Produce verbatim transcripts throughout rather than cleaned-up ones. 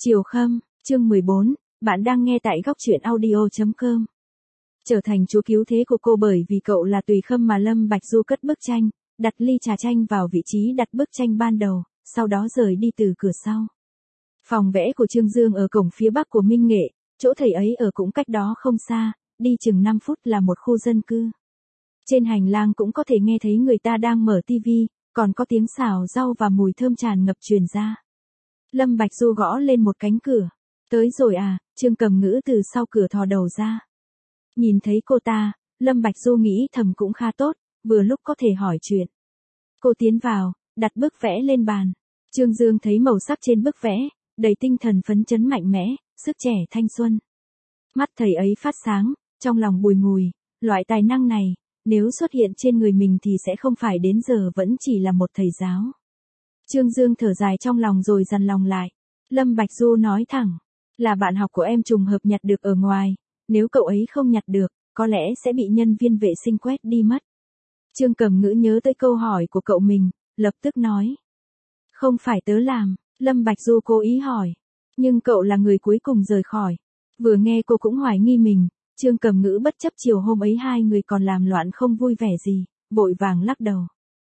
Chiều Khâm, chương mười bốn, bạn đang nghe tại góc truyện audio chấm com. Trở thành chúa cứu thế của cô bởi vì cậu là Tùy Khâm mà Lâm Bạch Du cất bức tranh, đặt ly trà chanh vào vị trí đặt bức tranh ban đầu, sau đó rời đi từ cửa sau. Phòng vẽ của Trương Dương ở cổng phía bắc của Minh Nghệ, chỗ thầy ấy ở cũng cách đó không xa, đi chừng năm phút là một khu dân cư. Trên hành lang cũng có thể nghe thấy người ta đang mở tivi, còn có tiếng xào rau và mùi thơm tràn ngập truyền ra. Lâm Bạch Du gõ lên một cánh cửa. Tới rồi à, Trương Cầm Ngữ từ sau cửa thò đầu ra. Nhìn thấy cô ta, Lâm Bạch Du nghĩ thầm cũng khá tốt, vừa lúc có thể hỏi chuyện. Cô tiến vào, đặt bức vẽ lên bàn. Trương Dương thấy màu sắc trên bức vẽ, đầy tinh thần phấn chấn mạnh mẽ, sức trẻ thanh xuân. Mắt thầy ấy phát sáng, trong lòng bùi ngùi, loại tài năng này, nếu xuất hiện trên người mình thì sẽ không phải đến giờ vẫn chỉ là một thầy giáo. Trương Dương thở dài trong lòng rồi dằn lòng lại. Lâm Bạch Du nói thẳng, là bạn học của em trùng hợp nhặt được ở ngoài, nếu cậu ấy không nhặt được, có lẽ sẽ bị nhân viên vệ sinh quét đi mất. Trương Cầm Ngữ nhớ tới câu hỏi của cậu mình, lập tức nói. Không phải tớ làm, Lâm Bạch Du cố ý hỏi, nhưng cậu là người cuối cùng rời khỏi. Vừa nghe cô cũng hoài nghi mình, Trương Cầm Ngữ bất chấp chiều hôm ấy hai người còn làm loạn không vui vẻ gì, vội vàng lắc đầu.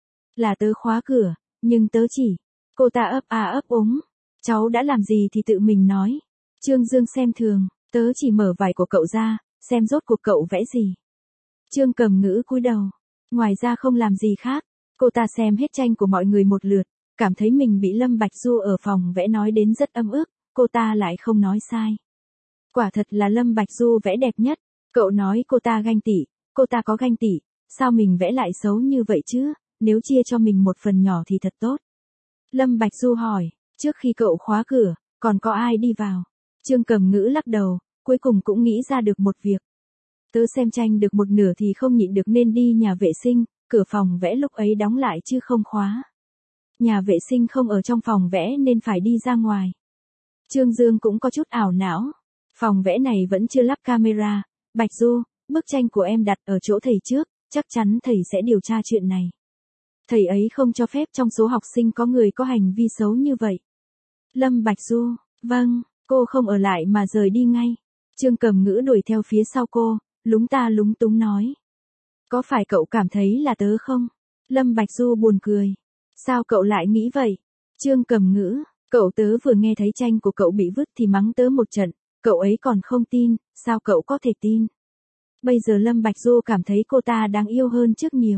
Là tớ khóa cửa. Nhưng tớ chỉ, cô ta ấp a ấp úng, cháu đã làm gì thì tự mình nói. Trương Dương xem thường, tớ chỉ mở vải của cậu ra, xem rốt cuộc cậu vẽ gì. Trương Cầm Ngữ cúi đầu, ngoài ra không làm gì khác, cô ta xem hết tranh của mọi người một lượt, cảm thấy mình bị Lâm Bạch Du ở phòng vẽ nói đến rất ấm ức, cô ta lại không nói sai. Quả thật là Lâm Bạch Du vẽ đẹp nhất, cậu nói cô ta ganh tị, cô ta có ganh tị, sao mình vẽ lại xấu như vậy chứ? Nếu chia cho mình một phần nhỏ thì thật tốt. Lâm Bạch Du hỏi, trước khi cậu khóa cửa, còn có ai đi vào? Trương Cầm Ngữ lắc đầu, cuối cùng cũng nghĩ ra được một việc. Tớ xem tranh được một nửa thì không nhịn được nên đi nhà vệ sinh, cửa phòng vẽ lúc ấy đóng lại chứ không khóa. Nhà vệ sinh không ở trong phòng vẽ nên phải đi ra ngoài. Trương Dương cũng có chút ảo não. Phòng vẽ này vẫn chưa lắp camera. Bạch Du, bức tranh của em đặt ở chỗ thầy trước, chắc chắn thầy sẽ điều tra chuyện này. Thầy ấy không cho phép trong số học sinh có người có hành vi xấu như vậy. Lâm Bạch Du, vâng, cô không ở lại mà rời đi ngay. Trương Cầm Ngữ đuổi theo phía sau cô, lúng ta lúng túng nói. Có phải cậu cảm thấy là tớ không? Lâm Bạch Du buồn cười. Sao cậu lại nghĩ vậy? Trương Cầm Ngữ, cậu tớ vừa nghe thấy tranh của cậu bị vứt thì mắng tớ một trận, cậu ấy còn không tin, sao cậu có thể tin? Bây giờ Lâm Bạch Du cảm thấy cô ta đáng yêu hơn trước nhiều.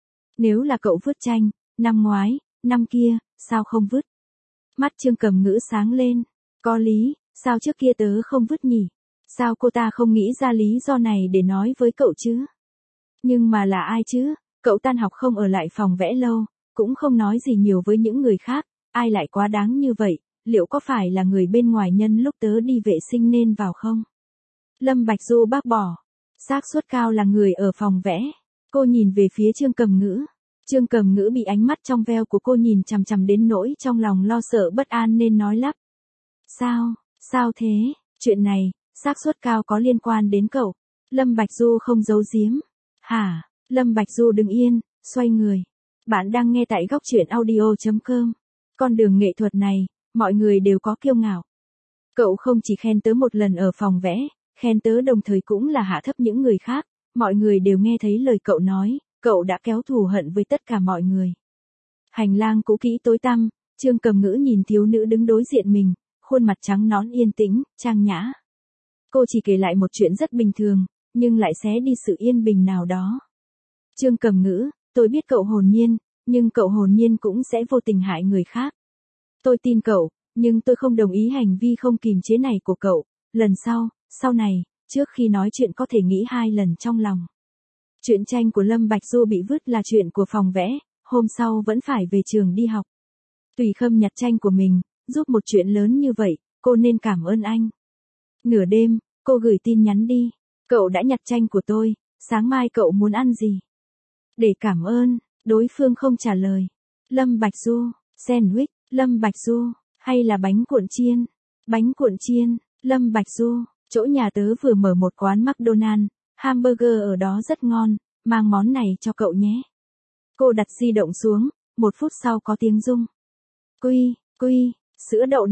Nếu là cậu vứt tranh, năm ngoái, năm kia, sao không vứt? Mắt Trương Cầm Ngữ sáng lên. Có lý, sao trước kia tớ không vứt nhỉ? Sao cô ta không nghĩ ra lý do này để nói với cậu chứ? Nhưng mà là ai chứ? Cậu tan học không ở lại phòng vẽ lâu, cũng không nói gì nhiều với những người khác, ai lại quá đáng như vậy, liệu có phải là người bên ngoài nhân lúc tớ đi vệ sinh nên vào không? Lâm Bạch Du bác bỏ. Xác suất cao là người ở phòng vẽ. Cô nhìn về phía Trương Cầm Ngữ. Trương Cầm Ngữ bị ánh mắt trong veo của cô nhìn chằm chằm đến nỗi trong lòng lo sợ bất an nên nói lắp. Sao, sao thế, chuyện này, xác suất cao có liên quan đến cậu. Lâm Bạch Du không giấu giếm. Hả, Lâm Bạch Du đứng yên, xoay người. Bạn đang nghe tại góc truyện audio chấm com. Con đường nghệ thuật này, mọi người đều có kiêu ngạo. Cậu không chỉ khen tớ một lần ở phòng vẽ, khen tớ đồng thời cũng là hạ thấp những người khác. Mọi người đều nghe thấy lời cậu nói, cậu đã kéo thù hận với tất cả mọi người. Hành lang cũ kỹ tối tăm, Trương Cầm Ngữ nhìn thiếu nữ đứng đối diện mình, khuôn mặt trắng nõn yên tĩnh, trang nhã. Cô chỉ kể lại một chuyện rất bình thường, nhưng lại xé đi sự yên bình nào đó. Trương Cầm Ngữ, tôi biết cậu hồn nhiên, nhưng cậu hồn nhiên cũng sẽ vô tình hại người khác. Tôi tin cậu, nhưng tôi không đồng ý hành vi không kìm chế này của cậu. Lần sau, sau này, trước khi nói chuyện có thể nghĩ hai lần trong lòng. Chuyện tranh của Lâm Bạch Du bị vứt là chuyện của phòng vẽ, hôm sau vẫn phải về trường đi học. Tùy Khâm nhặt tranh của mình, giúp một chuyện lớn như vậy, cô nên cảm ơn anh. Nửa đêm, cô gửi tin nhắn đi. Cậu đã nhặt tranh của tôi, sáng mai cậu muốn ăn gì? Để cảm ơn, đối phương không trả lời. Lâm Bạch Du, sandwich, Lâm Bạch Du, hay là bánh cuộn chiên? Bánh cuộn chiên, Lâm Bạch Du. Chỗ nhà tớ vừa mở một quán McDonald's, hamburger ở đó rất ngon, mang món này cho cậu nhé. Cô đặt di động xuống, một phút sau có tiếng rung. Quy, quy, sữa đậu nành,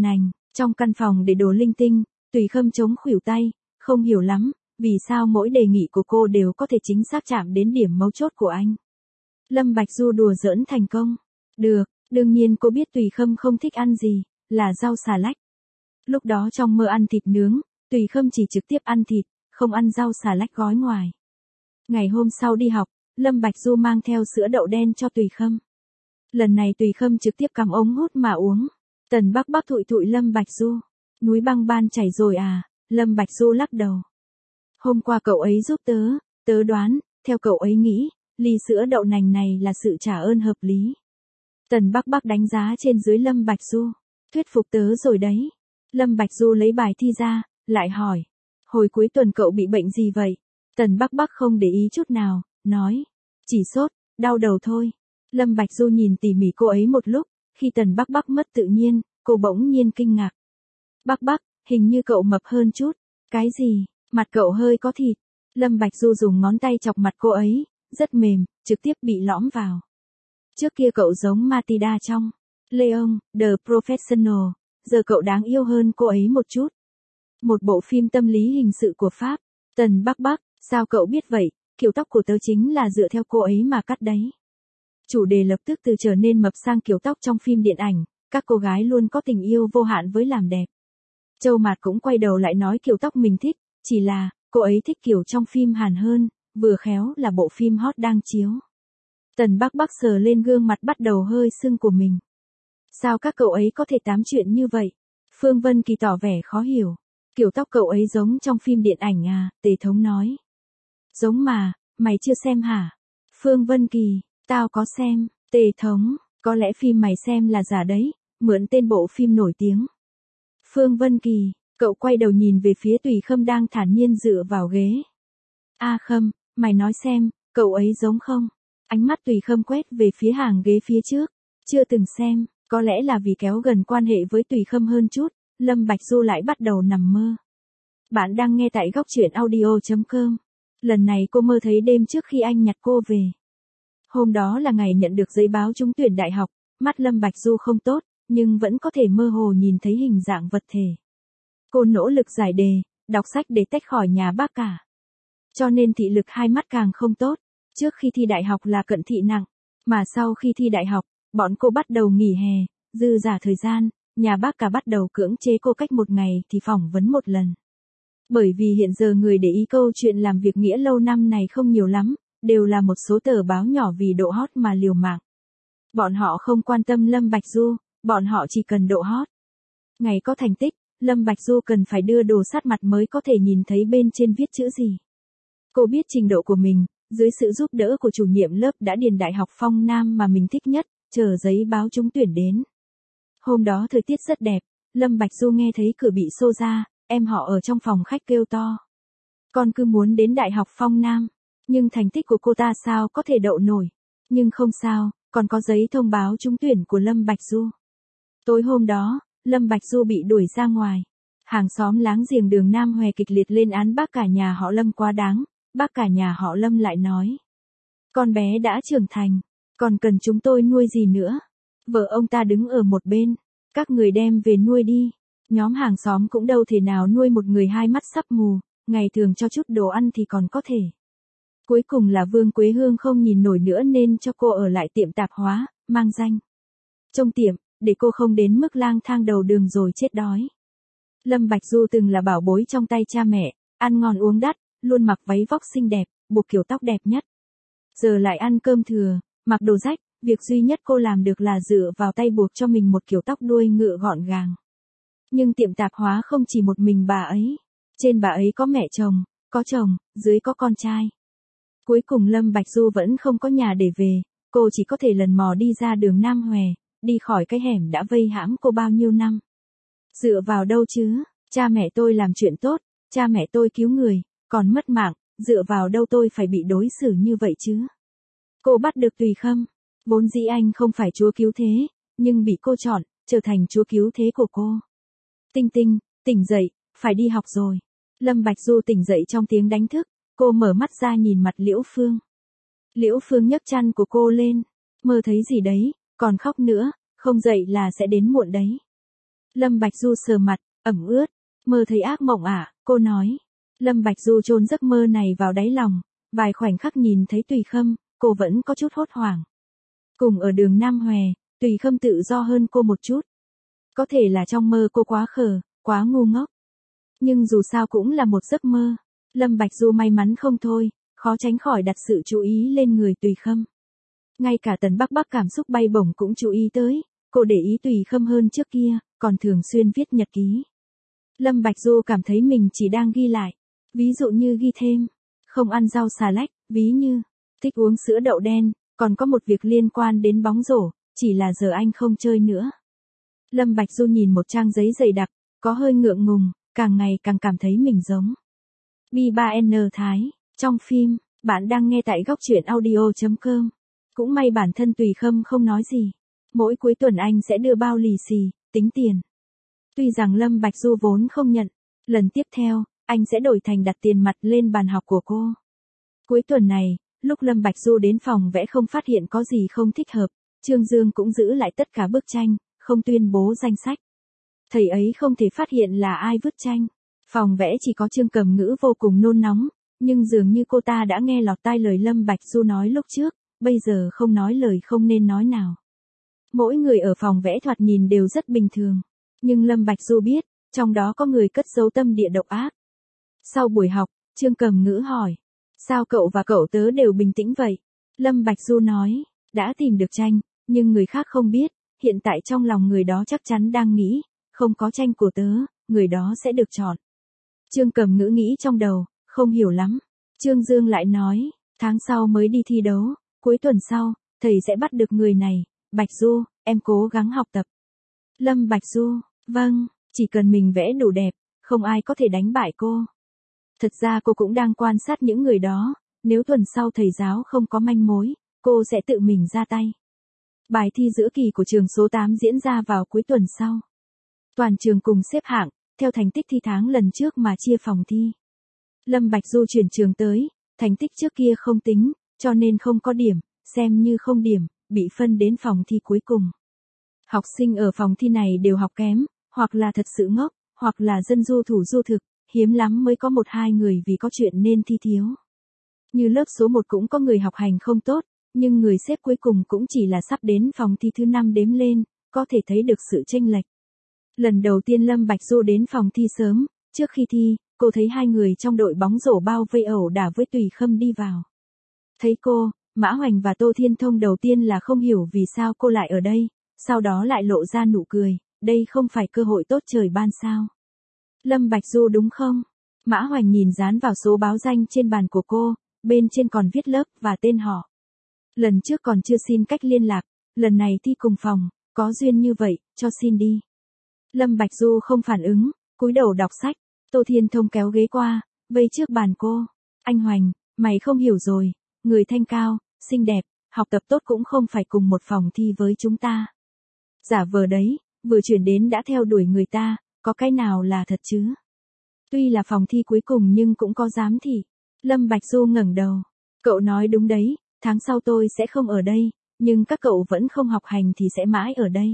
Trong căn phòng để đồ linh tinh, Tùy Khâm chống khuỷu tay, không hiểu lắm, vì sao mỗi đề nghị của cô đều có thể chính xác chạm đến điểm mấu chốt của anh. Lâm Bạch Du đùa giỡn thành công. Được, đương nhiên cô biết Tùy Khâm không thích ăn gì, là rau xà lách. Lúc đó trong mơ ăn thịt nướng, Tùy Khâm chỉ trực tiếp ăn thịt, không ăn rau xà lách gói ngoài. Ngày hôm sau đi học, Lâm Bạch Du mang theo sữa đậu đen cho Tùy Khâm. Lần này Tùy Khâm trực tiếp cắm ống hút mà uống. Tần Bắc Bắc thụi thụi Lâm Bạch Du. Núi băng ban chảy rồi à, Lâm Bạch Du lắc đầu. Hôm qua cậu ấy giúp tớ, tớ đoán, theo cậu ấy nghĩ, ly sữa đậu nành này là sự trả ơn hợp lý. Tần Bắc Bắc đánh giá trên dưới Lâm Bạch Du. Thuyết phục tớ rồi đấy. Lâm Bạch Du lấy bài thi ra, lại hỏi. Hồi cuối tuần cậu bị bệnh gì vậy? Tần Bắc Bắc không để ý chút nào, nói. Chỉ sốt, đau đầu thôi. Lâm Bạch Du nhìn tỉ mỉ cô ấy một lúc, khi Tần Bắc Bắc mất tự nhiên, cô bỗng nhiên kinh ngạc. Bắc Bắc, hình như cậu mập hơn chút. Cái gì? Mặt cậu hơi có thịt. Lâm Bạch Du dùng ngón tay chọc mặt cô ấy, rất mềm, trực tiếp bị lõm vào. Trước kia cậu giống Matilda trong Leon, The Professional, giờ cậu đáng yêu hơn cô ấy một chút. Một bộ phim tâm lý hình sự của Pháp. Tần Bắc Bắc, sao cậu biết vậy, kiểu tóc của tớ chính là dựa theo cô ấy mà cắt đấy. Chủ đề lập tức từ trở nên mập sang kiểu tóc trong phim điện ảnh, các cô gái luôn có tình yêu vô hạn với làm đẹp. Châu Mạt cũng quay đầu lại nói kiểu tóc mình thích, chỉ là, cô ấy thích kiểu trong phim Hàn hơn, vừa khéo là bộ phim hot đang chiếu. Tần Bắc Bắc sờ lên gương mặt bắt đầu hơi sưng của mình. Sao các cậu ấy có thể tám chuyện như vậy? Phương Vân Kỳ tỏ vẻ khó hiểu. Kiểu tóc cậu ấy giống trong phim điện ảnh à, Tề Thống nói. Giống mà, mày chưa xem hả? Phương Vân Kỳ, tao có xem. Tề Thống, có lẽ phim mày xem là giả đấy, mượn tên bộ phim nổi tiếng. Phương Vân Kỳ, cậu quay đầu nhìn về phía Tùy Khâm đang thản nhiên dựa vào ghế. A Khâm, mày nói xem, cậu ấy giống không? Ánh mắt Tùy Khâm quét về phía hàng ghế phía trước. Chưa từng xem, có lẽ là vì kéo gần quan hệ với Tùy Khâm hơn chút, Lâm Bạch Du lại bắt đầu nằm mơ. Bạn đang nghe tại góc truyện audio chấm com. Lần này cô mơ thấy đêm trước khi anh nhặt cô về. Hôm đó là ngày nhận được giấy báo trúng tuyển đại học, mắt Lâm Bạch Du không tốt, nhưng vẫn có thể mơ hồ nhìn thấy hình dạng vật thể. Cô nỗ lực giải đề, đọc sách để tách khỏi nhà bác cả. Cho nên thị lực hai mắt càng không tốt. Trước khi thi đại học là cận thị nặng, mà sau khi thi đại học, bọn cô bắt đầu nghỉ hè, dư giả thời gian, nhà bác cả bắt đầu cưỡng chế cô cách một ngày thì phỏng vấn một lần. Bởi vì hiện giờ người để ý câu chuyện làm việc nghĩa lâu năm này không nhiều lắm, đều là một số tờ báo nhỏ vì độ hot mà liều mạng. Bọn họ không quan tâm Lâm Bạch Du, bọn họ chỉ cần độ hot. Ngày có thành tích, Lâm Bạch Du cần phải đưa đồ sát mặt mới có thể nhìn thấy bên trên viết chữ gì. Cô biết trình độ của mình, dưới sự giúp đỡ của chủ nhiệm lớp đã điền đại học Phong Nam mà mình thích nhất, chờ giấy báo trúng tuyển đến. Hôm đó thời tiết rất đẹp, Lâm Bạch Du nghe thấy cửa bị xô ra, em họ ở trong phòng khách kêu to. Con cứ muốn đến đại học Phong Nam, nhưng thành tích của cô ta sao có thể đậu nổi. Nhưng không sao, còn có giấy thông báo trúng tuyển của Lâm Bạch Du. Tối hôm đó, Lâm Bạch Du bị đuổi ra ngoài. Hàng xóm láng giềng đường Nam Hòe kịch liệt lên án bác cả nhà họ Lâm quá đáng, bác cả nhà họ Lâm lại nói. Con bé đã trưởng thành, còn cần chúng tôi nuôi gì nữa. Vợ ông ta đứng ở một bên, các người đem về nuôi đi. Nhóm hàng xóm cũng đâu thể nào nuôi một người hai mắt sắp mù, ngày thường cho chút đồ ăn thì còn có thể. Cuối cùng là Vương Quế Hương không nhìn nổi nữa nên cho cô ở lại tiệm tạp hóa, mang danh trông tiệm, để cô không đến mức lang thang đầu đường rồi chết đói. Lâm Bạch Du từng là bảo bối trong tay cha mẹ, ăn ngon uống đắt, luôn mặc váy vóc xinh đẹp, buộc kiểu tóc đẹp nhất. Giờ lại ăn cơm thừa, mặc đồ rách, việc duy nhất cô làm được là dựa vào tay buộc cho mình một kiểu tóc đuôi ngựa gọn gàng. Nhưng tiệm tạp hóa không chỉ một mình bà ấy. Trên bà ấy có mẹ chồng, có chồng, dưới có con trai. Cuối cùng Lâm Bạch Du vẫn không có nhà để về, cô chỉ có thể lần mò đi ra đường Nam Hòe, đi khỏi cái hẻm đã vây hãm cô bao nhiêu năm. Dựa vào đâu chứ, cha mẹ tôi làm chuyện tốt, cha mẹ tôi cứu người, còn mất mạng, dựa vào đâu tôi phải bị đối xử như vậy chứ. Cô bắt được Tùy Khâm, vốn dĩ anh không phải chúa cứu thế, nhưng bị cô chọn, trở thành chúa cứu thế của cô. Tinh Tinh, tỉnh dậy, phải đi học rồi. Lâm Bạch Du tỉnh dậy trong tiếng đánh thức, cô mở mắt ra nhìn mặt Liễu Phương. Liễu Phương nhấc chăn của cô lên, mơ thấy gì đấy, còn khóc nữa, không dậy là sẽ đến muộn đấy. Lâm Bạch Du sờ mặt, ẩm ướt. Mơ thấy ác mộng à, cô nói. Lâm Bạch Du chôn giấc mơ này vào đáy lòng, vài khoảnh khắc nhìn thấy Tùy Khâm, cô vẫn có chút hốt hoảng. Cùng ở đường Nam Hòe, Tùy Khâm tự do hơn cô một chút. Có thể là trong mơ cô quá khờ, quá ngu ngốc. Nhưng dù sao cũng là một giấc mơ. Lâm Bạch Du may mắn không thôi, khó tránh khỏi đặt sự chú ý lên người Tùy Khâm. Ngay cả Tần Bắc Bắc cảm xúc bay bổng cũng chú ý tới, cô để ý Tùy Khâm hơn trước kia, còn thường xuyên viết nhật ký. Lâm Bạch Du cảm thấy mình chỉ đang ghi lại, ví dụ như ghi thêm, không ăn rau xà lách, ví như, thích uống sữa đậu đen, còn có một việc liên quan đến bóng rổ, chỉ là giờ anh không chơi nữa. Lâm Bạch Du nhìn một trang giấy dày đặc, có hơi ngượng ngùng, càng ngày càng cảm thấy mình giống B ba N Thái, trong phim, bạn đang nghe tại góc truyện audio chấm com. Cũng may bản thân Tùy Khâm không nói gì. Mỗi cuối tuần anh sẽ đưa bao lì xì, tính tiền. Tuy rằng Lâm Bạch Du vốn không nhận, lần tiếp theo, anh sẽ đổi thành đặt tiền mặt lên bàn học của cô. Cuối tuần này, lúc Lâm Bạch Du đến phòng vẽ không phát hiện có gì không thích hợp, Trương Dương cũng giữ lại tất cả bức tranh, không tuyên bố danh sách. Thầy ấy không thể phát hiện là ai vứt tranh. Phòng vẽ chỉ có Trương Cầm Ngữ vô cùng nôn nóng, nhưng dường như cô ta đã nghe lọt tai lời Lâm Bạch Du nói lúc trước, bây giờ không nói lời không nên nói nào. Mỗi người ở phòng vẽ thoạt nhìn đều rất bình thường, nhưng Lâm Bạch Du biết, trong đó có người cất giấu tâm địa độc ác. Sau buổi học, Trương Cầm Ngữ hỏi, sao cậu và cậu tớ đều bình tĩnh vậy? Lâm Bạch Du nói, đã tìm được tranh, nhưng người khác không biết, hiện tại trong lòng người đó chắc chắn đang nghĩ, không có tranh của tớ, người đó sẽ được chọn. Trương Cầm Ngữ nghĩ trong đầu, không hiểu lắm. Trương Dương lại nói, tháng sau mới đi thi đấu, cuối tuần sau, thầy sẽ bắt được người này. Bạch Du, em cố gắng học tập. Lâm Bạch Du, vâng, chỉ cần mình vẽ đủ đẹp, không ai có thể đánh bại cô. Thật ra cô cũng đang quan sát những người đó, nếu tuần sau thầy giáo không có manh mối, cô sẽ tự mình ra tay. Bài thi giữa kỳ của trường số tám diễn ra vào cuối tuần sau. Toàn trường cùng xếp hạng, theo thành tích thi tháng lần trước mà chia phòng thi. Lâm Bạch Du chuyển trường tới, thành tích trước kia không tính, cho nên không có điểm, xem như không điểm, bị phân đến phòng thi cuối cùng. Học sinh ở phòng thi này đều học kém, hoặc là thật sự ngốc, hoặc là dân du thủ du thực, hiếm lắm mới có một hai người vì có chuyện nên thi thiếu. Như lớp số một cũng có người học hành không tốt, nhưng người xếp cuối cùng cũng chỉ là sắp đến phòng thi thứ năm đếm lên, có thể thấy được sự chênh lệch. Lần đầu tiên Lâm Bạch Du đến phòng thi sớm, trước khi thi, cô thấy hai người trong đội bóng rổ bao vây ẩu đả với Tùy Khâm đi vào. Thấy cô, Mã Hoành và Tô Thiên Thông đầu tiên là không hiểu vì sao cô lại ở đây, sau đó lại lộ ra nụ cười, đây không phải cơ hội tốt trời ban sao. Lâm Bạch Du đúng không? Mã Hoành nhìn dán vào số báo danh trên bàn của cô, bên trên còn viết lớp và tên họ. Lần trước còn chưa xin cách liên lạc, lần này thi cùng phòng, có duyên như vậy, cho xin đi. Lâm Bạch Du không phản ứng, cúi đầu đọc sách. Tô Thiên Thông kéo ghế qua, vây trước bàn cô. Anh Hoành, mày không hiểu rồi, người thanh cao, xinh đẹp, học tập tốt cũng không phải cùng một phòng thi với chúng ta. Giả vờ đấy, vừa chuyển đến đã theo đuổi người ta, có cái nào là thật chứ? Tuy là phòng thi cuối cùng nhưng cũng có giám thị. Lâm Bạch Du ngẩng đầu. Cậu nói đúng đấy, tháng sau tôi sẽ không ở đây, nhưng các cậu vẫn không học hành thì sẽ mãi ở đây.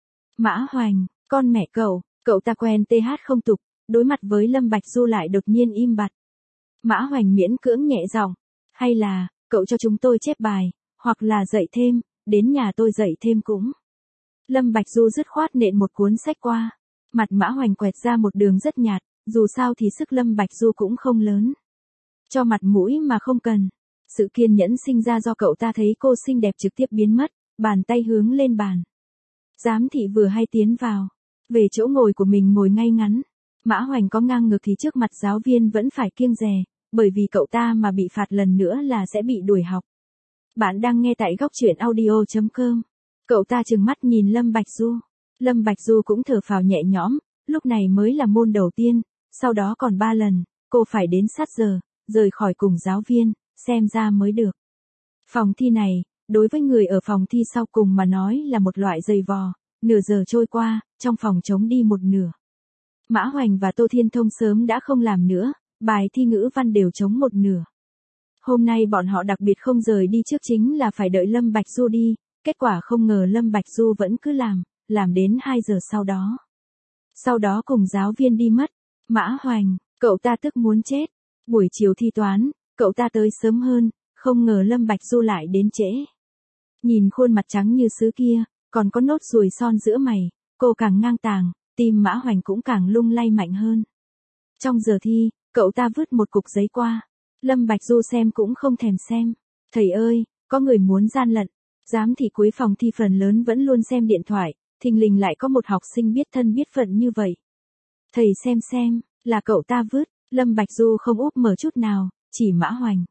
Mã Hoành, con mẹ cậu, cậu ta quen th không tục, đối mặt với Lâm Bạch Du lại đột nhiên im bặt. Mã Hoành miễn cưỡng nhẹ giọng, hay là, cậu cho chúng tôi chép bài, hoặc là dạy thêm, đến nhà tôi dạy thêm cũng. Lâm Bạch Du dứt khoát nện một cuốn sách qua. Mặt Mã Hoành quẹt ra một đường rất nhạt, dù sao thì sức Lâm Bạch Du cũng không lớn. Cho mặt mũi mà không cần. Sự kiên nhẫn sinh ra do cậu ta thấy cô xinh đẹp trực tiếp biến mất, bàn tay hướng lên bàn. Giám thị vừa hay tiến vào, về chỗ ngồi của mình ngồi ngay ngắn. Mã Hoành có ngang ngược thì trước mặt giáo viên vẫn phải kiêng dè, bởi vì cậu ta mà bị phạt lần nữa là sẽ bị đuổi học. Bạn đang nghe tại góc truyện audio chấm com. Cậu ta trừng mắt nhìn Lâm Bạch Du. Lâm Bạch Du cũng thở phào nhẹ nhõm, lúc này mới là môn đầu tiên, sau đó còn ba lần, cô phải đến sát giờ, rời khỏi cùng giáo viên, xem ra mới được. Phòng thi này, đối với người ở phòng thi sau cùng mà nói là một loại giày vò, nửa giờ trôi qua, trong phòng trống đi một nửa. Mã Hoành và Tô Thiên Thông sớm đã không làm nữa, bài thi ngữ văn đều trống một nửa. Hôm nay bọn họ đặc biệt không rời đi trước chính là phải đợi Lâm Bạch Du đi, kết quả không ngờ Lâm Bạch Du vẫn cứ làm, làm đến hai giờ sau đó. Sau đó cùng giáo viên đi mất. Mã Hoành, cậu ta tức muốn chết. Buổi chiều thi toán, cậu ta tới sớm hơn, không ngờ Lâm Bạch Du lại đến trễ. Nhìn khuôn mặt trắng như sứ kia, còn có nốt ruồi son giữa mày, cô càng ngang tàng, tim Mã Hoành cũng càng lung lay mạnh hơn. Trong giờ thi, cậu ta vứt một cục giấy qua. Lâm Bạch Du xem cũng không thèm xem. Thầy ơi, có người muốn gian lận. Giám thị cuối phòng thi phần lớn vẫn luôn xem điện thoại, thình lình lại có một học sinh biết thân biết phận như vậy. Thầy xem xem, là cậu ta vứt. Lâm Bạch Du không úp mở chút nào, chỉ Mã Hoành.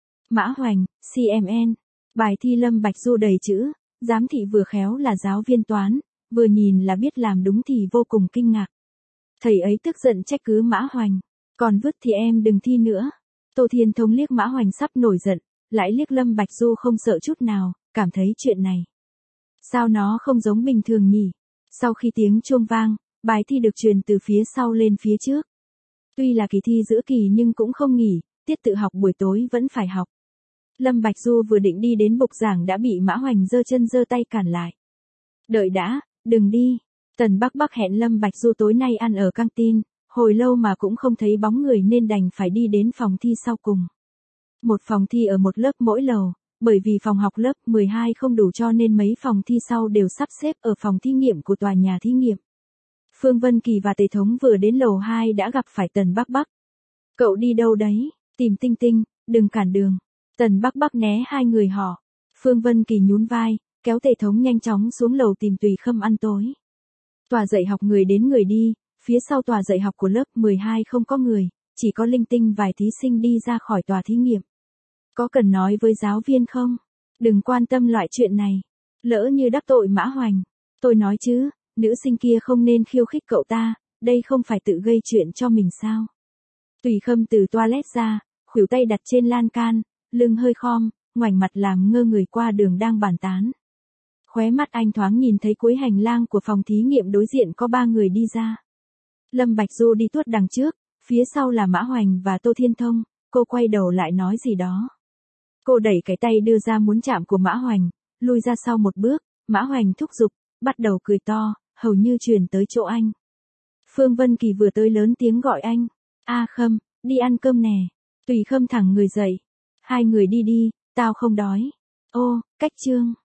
Mã Hoành, xê em en. Bài thi Lâm Bạch Du đầy chữ, giám thị vừa khéo là giáo viên toán, vừa nhìn là biết làm đúng thì vô cùng kinh ngạc. Thầy ấy tức giận trách cứ Mã Hoành, còn vứt thì em đừng thi nữa. Tô Thiên Thông liếc Mã Hoành sắp nổi giận, lại liếc Lâm Bạch Du không sợ chút nào, cảm thấy chuyện này. Sao nó không giống bình thường nhỉ? Sau khi tiếng chuông vang, bài thi được truyền từ phía sau lên phía trước. Tuy là kỳ thi giữa kỳ nhưng cũng không nghỉ, tiết tự học buổi tối vẫn phải học. Lâm Bạch Du vừa định đi đến bục giảng đã bị Mã Hoành giơ chân giơ tay cản lại. Đợi đã, đừng đi. Tần Bắc Bắc hẹn Lâm Bạch Du tối nay ăn ở căng tin, hồi lâu mà cũng không thấy bóng người nên đành phải đi đến phòng thi sau cùng. Một phòng thi ở một lớp mỗi lầu, bởi vì phòng học lớp mười hai không đủ cho nên mấy phòng thi sau đều sắp xếp ở phòng thí nghiệm của tòa nhà thí nghiệm. Phương Vân Kỳ và Tề Thống vừa đến lầu hai đã gặp phải Tần Bắc Bắc. Cậu đi đâu đấy? Tìm Tinh Tinh, đừng cản đường. Tần Bắc Bắc né hai người họ. Phương Vân Kỳ nhún vai, kéo Tề Thống nhanh chóng xuống lầu tìm Tùy Khâm ăn tối. Tòa dạy học người đến người đi, phía sau tòa dạy học của lớp mười hai không có người, chỉ có linh tinh vài thí sinh đi ra khỏi tòa thí nghiệm. Có cần nói với giáo viên không? Đừng quan tâm loại chuyện này. Lỡ như đắc tội Mã Hoành. Tôi nói chứ, nữ sinh kia không nên khiêu khích cậu ta, đây không phải tự gây chuyện cho mình sao? Tùy Khâm từ toilet ra, khuỷu tay đặt trên lan can, lưng hơi khom, ngoảnh mặt làm ngơ người qua đường đang bàn tán. Khóe mắt anh thoáng nhìn thấy cuối hành lang của phòng thí nghiệm đối diện có ba người đi ra. Lâm Bạch Du đi tuốt đằng trước, phía sau là Mã Hoành và Tô Thiên Thông, cô quay đầu lại nói gì đó. Cô đẩy cái tay đưa ra muốn chạm của Mã Hoành, lui ra sau một bước, Mã Hoành thúc giục, bắt đầu cười to, hầu như truyền tới chỗ anh. Phương Vân Kỳ vừa tới lớn tiếng gọi anh. A Khâm, đi ăn cơm nè. Tùy Khâm thẳng người dậy. Hai người đi đi, tao không đói. Ô, cách chương.